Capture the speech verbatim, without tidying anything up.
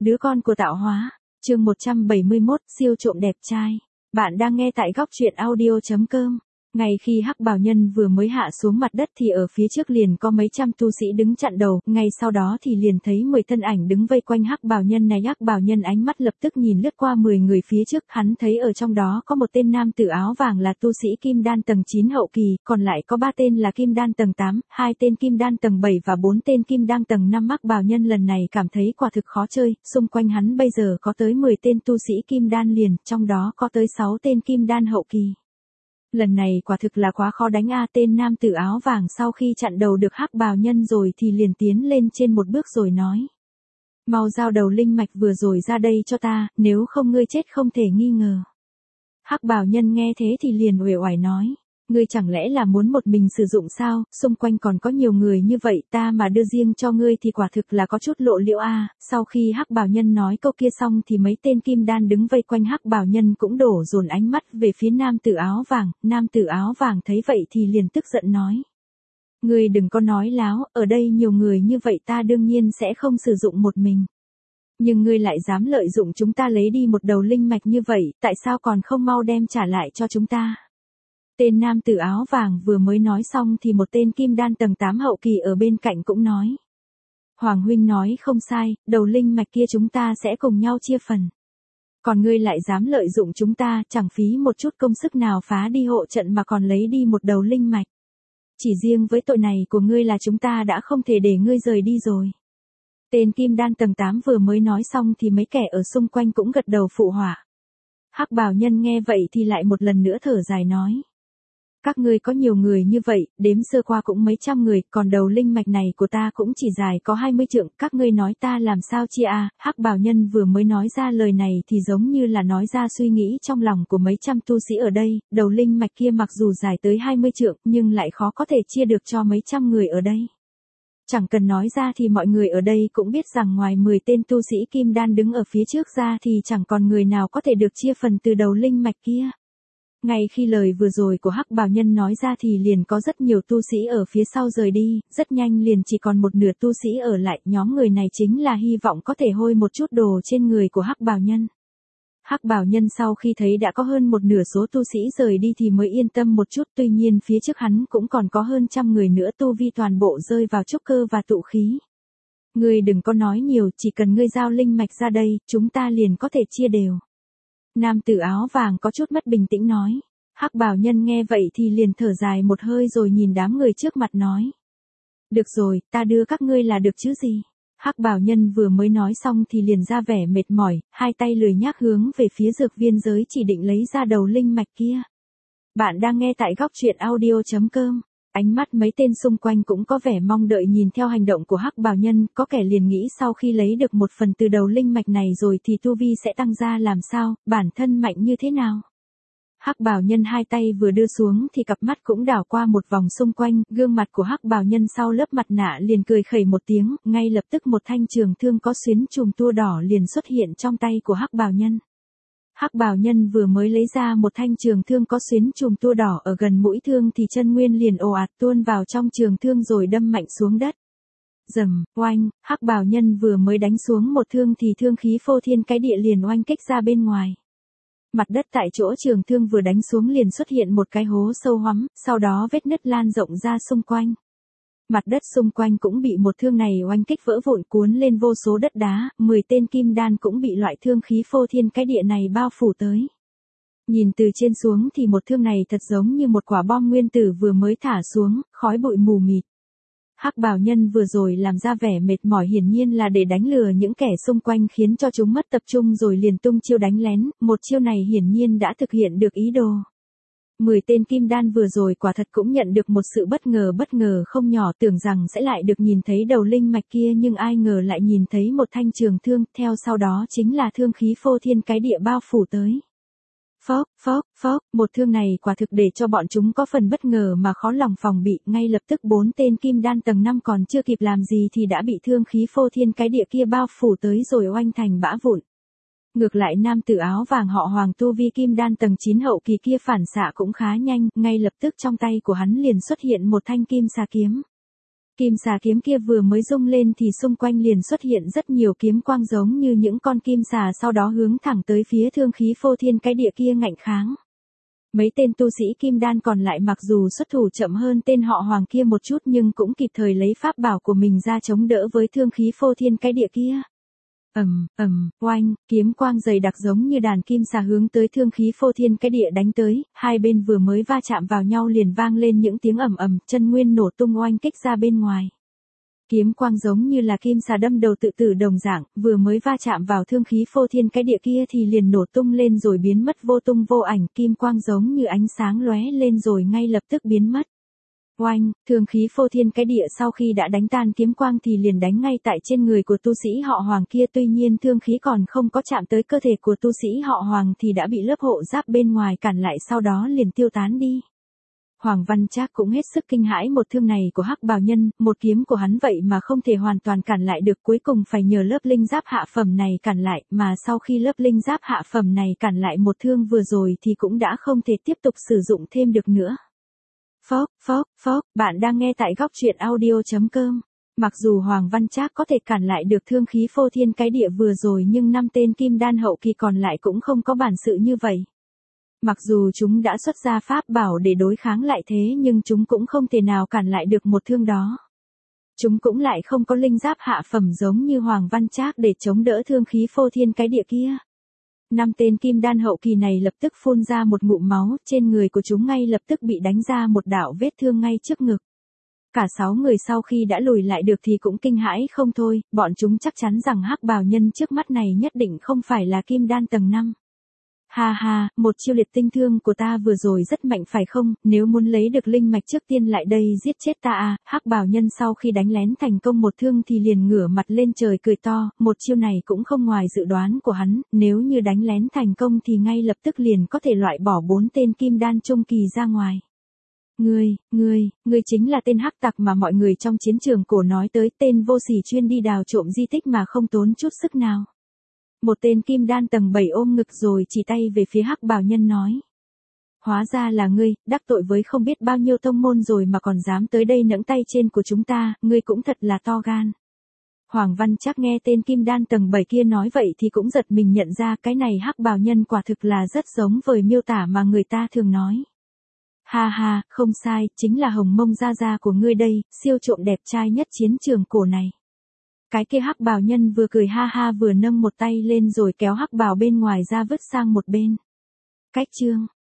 Đứa con của tạo hóa. Chương một trăm bảy mươi mốt, siêu trộm đẹp trai. Bạn đang nghe tại góc truyện audio chấm com. Ngay khi Hắc Bào Nhân vừa mới hạ xuống mặt đất thì ở phía trước liền có mấy trăm tu sĩ đứng chặn đầu, ngay sau đó thì liền thấy mười thân ảnh đứng vây quanh Hắc Bào Nhân này. Hắc Bào Nhân ánh mắt lập tức nhìn lướt qua mười người phía trước, hắn thấy ở trong đó có một tên nam tử áo vàng là tu sĩ kim đan tầng chín hậu kỳ, còn lại có ba tên là kim đan tầng tám, hai tên kim đan tầng bảy và bốn tên kim đan tầng năm. Hắc Bào Nhân lần này cảm thấy quả thực khó chơi, xung quanh hắn bây giờ có tới mười tên tu sĩ kim đan liền, trong đó có tới sáu tên kim đan hậu kỳ. Lần này quả thực là quá khó đánh a. Tên nam tử áo vàng sau khi chặn đầu được Hắc Bào Nhân rồi thì liền tiến lên trên một bước rồi nói: mau giao đầu linh mạch vừa rồi ra đây cho ta, nếu không ngươi chết không thể nghi ngờ. Hắc Bào Nhân nghe thế thì liền uể oải nói: ngươi chẳng lẽ là muốn một mình sử dụng sao, xung quanh còn có nhiều người như vậy, ta mà đưa riêng cho ngươi thì quả thực là có chút lộ liễu a. Sau khi Hắc Bào Nhân nói câu kia xong thì mấy tên kim đan đứng vây quanh Hắc Bào Nhân cũng đổ dồn ánh mắt về phía nam tử áo vàng. Nam tử áo vàng thấy vậy thì liền tức giận nói: ngươi đừng có nói láo, ở đây nhiều người như vậy ta đương nhiên sẽ không sử dụng một mình. Nhưng ngươi lại dám lợi dụng chúng ta lấy đi một đầu linh mạch như vậy, tại sao còn không mau đem trả lại cho chúng ta? Tên nam tử áo vàng vừa mới nói xong thì một tên kim đan tầng tám hậu kỳ ở bên cạnh cũng nói: Hoàng huynh nói không sai, đầu linh mạch kia chúng ta sẽ cùng nhau chia phần. Còn ngươi lại dám lợi dụng chúng ta, chẳng phí một chút công sức nào phá đi hộ trận mà còn lấy đi một đầu linh mạch. Chỉ riêng với tội này của ngươi là chúng ta đã không thể để ngươi rời đi rồi. Tên kim đan tầng tám vừa mới nói xong thì mấy kẻ ở xung quanh cũng gật đầu phụ họa. Hắc Bào Nhân nghe vậy thì lại một lần nữa thở dài nói: các ngươi có nhiều người như vậy, đếm sơ qua cũng mấy trăm người, còn đầu linh mạch này của ta cũng chỉ dài có hai mươi trượng, các ngươi nói ta làm sao chia a? Hắc Bào Nhân vừa mới nói ra lời này thì giống như là nói ra suy nghĩ trong lòng của mấy trăm tu sĩ ở đây, đầu linh mạch kia mặc dù dài tới hai mươi trượng nhưng lại khó có thể chia được cho mấy trăm người ở đây. Chẳng cần nói ra thì mọi người ở đây cũng biết rằng ngoài mười tên tu sĩ kim đan đứng ở phía trước ra thì chẳng còn người nào có thể được chia phần từ đầu linh mạch kia. Ngay khi lời vừa rồi của Hắc Bào Nhân nói ra thì liền có rất nhiều tu sĩ ở phía sau rời đi, rất nhanh liền chỉ còn một nửa tu sĩ ở lại, nhóm người này chính là hy vọng có thể hôi một chút đồ trên người của Hắc Bào Nhân. Hắc Bào Nhân sau khi thấy đã có hơn một nửa số tu sĩ rời đi thì mới yên tâm một chút, tuy nhiên phía trước hắn cũng còn có hơn trăm người nữa tu vi toàn bộ rơi vào trúc cơ và tụ khí. Ngươi đừng có nói nhiều, chỉ cần ngươi giao linh mạch ra đây, chúng ta liền có thể chia đều. Nam tử áo vàng có chút mất bình tĩnh nói. Hắc Bào Nhân nghe vậy thì liền thở dài một hơi rồi nhìn đám người trước mặt nói: được rồi, ta đưa các ngươi là được chứ gì. Hắc Bào Nhân vừa mới nói xong thì liền ra vẻ mệt mỏi, hai tay lười nhác hướng về phía dược viên giới chỉ định lấy ra đầu linh mạch kia. Bạn đang nghe tại góc truyện audio chấm com. Ánh mắt mấy tên xung quanh cũng có vẻ mong đợi nhìn theo hành động của Hắc Bào Nhân, có kẻ liền nghĩ sau khi lấy được một phần từ đầu linh mạch này rồi thì tu vi sẽ tăng ra làm sao, bản thân mạnh như thế nào. Hắc Bào Nhân hai tay vừa đưa xuống thì cặp mắt cũng đảo qua một vòng xung quanh, gương mặt của Hắc Bào Nhân sau lớp mặt nạ liền cười khẩy một tiếng, ngay lập tức một thanh trường thương có xuyến chùm tua đỏ liền xuất hiện trong tay của Hắc Bào Nhân. Hắc Bào Nhân vừa mới lấy ra một thanh trường thương có xuyến chùm tua đỏ ở gần mũi thương thì chân nguyên liền ồ ạt tuôn vào trong trường thương rồi đâm mạnh xuống đất. Rầm, oanh, Hắc Bào Nhân vừa mới đánh xuống một thương thì thương khí phô thiên cái địa liền oanh kích ra bên ngoài. Mặt đất tại chỗ trường thương vừa đánh xuống liền xuất hiện một cái hố sâu hoắm, sau đó vết nứt lan rộng ra xung quanh. Mặt đất xung quanh cũng bị một thương này oanh kích vỡ vụn cuốn lên vô số đất đá, mười tên kim đan cũng bị loại thương khí phô thiên cái địa này bao phủ tới. Nhìn từ trên xuống thì một thương này thật giống như một quả bom nguyên tử vừa mới thả xuống, khói bụi mù mịt. Hắc Bào Nhân vừa rồi làm ra vẻ mệt mỏi hiển nhiên là để đánh lừa những kẻ xung quanh khiến cho chúng mất tập trung rồi liền tung chiêu đánh lén, một chiêu này hiển nhiên đã thực hiện được ý đồ. Mười tên kim đan vừa rồi quả thật cũng nhận được một sự bất ngờ bất ngờ không nhỏ, tưởng rằng sẽ lại được nhìn thấy đầu linh mạch kia nhưng ai ngờ lại nhìn thấy một thanh trường thương, theo sau đó chính là thương khí phô thiên cái địa bao phủ tới. Phốc, phốc, phốc, một thương này quả thực để cho bọn chúng có phần bất ngờ mà khó lòng phòng bị, ngay lập tức bốn tên kim đan tầng năm còn chưa kịp làm gì thì đã bị thương khí phô thiên cái địa kia bao phủ tới rồi oanh thành bã vụn. Ngược lại nam tử áo vàng họ Hoàng tu vi kim đan tầng chín hậu kỳ kia phản xạ cũng khá nhanh, ngay lập tức trong tay của hắn liền xuất hiện một thanh kim xà kiếm. Kim xà kiếm kia vừa mới rung lên thì xung quanh liền xuất hiện rất nhiều kiếm quang giống như những con kim xà sau đó hướng thẳng tới phía thương khí phô thiên cái địa kia ngạnh kháng. Mấy tên tu sĩ kim đan còn lại mặc dù xuất thủ chậm hơn tên họ Hoàng kia một chút nhưng cũng kịp thời lấy pháp bảo của mình ra chống đỡ với thương khí phô thiên cái địa kia. Ầm, ầm, oanh, kiếm quang dày đặc giống như đàn kim xà hướng tới thương khí phô thiên cái địa đánh tới, hai bên vừa mới va chạm vào nhau liền vang lên những tiếng ầm ầm, chân nguyên nổ tung oanh kích ra bên ngoài. Kiếm quang giống như là kim xà đâm đầu tự tử đồng dạng, vừa mới va chạm vào thương khí phô thiên cái địa kia thì liền nổ tung lên rồi biến mất vô tung vô ảnh, kim quang giống như ánh sáng lóe lên rồi ngay lập tức biến mất. Oanh, thương khí phô thiên cái địa sau khi đã đánh tan kiếm quang thì liền đánh ngay tại trên người của tu sĩ họ Hoàng kia, tuy nhiên thương khí còn không có chạm tới cơ thể của tu sĩ họ Hoàng thì đã bị lớp hộ giáp bên ngoài cản lại sau đó liền tiêu tán đi. Hoàng Văn Trác cũng hết sức kinh hãi một thương này của Hắc Bào Nhân, một kiếm của hắn vậy mà không thể hoàn toàn cản lại được, cuối cùng phải nhờ lớp linh giáp hạ phẩm này cản lại, mà sau khi lớp linh giáp hạ phẩm này cản lại một thương vừa rồi thì cũng đã không thể tiếp tục sử dụng thêm được nữa. Phốc, phốc, phốc, bạn đang nghe tại góc truyện audio chấm com. Mặc dù Hoàng Văn Trác có thể cản lại được thương khí phô thiên cái địa vừa rồi nhưng năm tên kim đan hậu kỳ còn lại cũng không có bản sự như vậy. Mặc dù chúng đã xuất ra pháp bảo để đối kháng lại thế nhưng chúng cũng không thể nào cản lại được một thương đó. Chúng cũng lại không có linh giáp hạ phẩm giống như Hoàng Văn Trác để chống đỡ thương khí phô thiên cái địa kia. Năm tên kim đan hậu kỳ này lập tức phun ra một ngụm máu, trên người của chúng ngay lập tức bị đánh ra một đạo vết thương ngay trước ngực. Cả sáu người sau khi đã lùi lại được thì cũng kinh hãi không thôi, bọn chúng chắc chắn rằng Hắc Bào Nhân trước mắt này nhất định không phải là kim đan tầng năm. Ha ha, một chiêu liệt tinh thương của ta vừa rồi rất mạnh phải không, nếu muốn lấy được linh mạch trước tiên lại đây giết chết ta à, Hắc Bào Nhân sau khi đánh lén thành công một thương thì liền ngửa mặt lên trời cười to, một chiêu này cũng không ngoài dự đoán của hắn, nếu như đánh lén thành công thì ngay lập tức liền có thể loại bỏ bốn tên kim đan trung kỳ ra ngoài. Ngươi, ngươi, ngươi chính là tên hắc tặc mà mọi người trong chiến trường cổ nói tới, tên vô sỉ chuyên đi đào trộm di tích mà không tốn chút sức nào. Một tên kim đan tầng bảy ôm ngực rồi chỉ tay về phía Hắc Bào Nhân nói. Hóa ra là ngươi, đắc tội với không biết bao nhiêu tông môn rồi mà còn dám tới đây nẫng tay trên của chúng ta, ngươi cũng thật là to gan. Hoàng Văn Trác nghe tên kim đan tầng bảy kia nói vậy thì cũng giật mình nhận ra cái này Hắc Bào Nhân quả thực là rất giống với miêu tả mà người ta thường nói. Ha ha, không sai, chính là Hồng Mông gia gia của ngươi đây, siêu trộm đẹp trai nhất chiến trường cổ này. Cái kia Hắc Bào Nhân vừa cười ha ha vừa nâng một tay lên rồi kéo Hắc Bào bên ngoài ra vứt sang một bên. Cách chương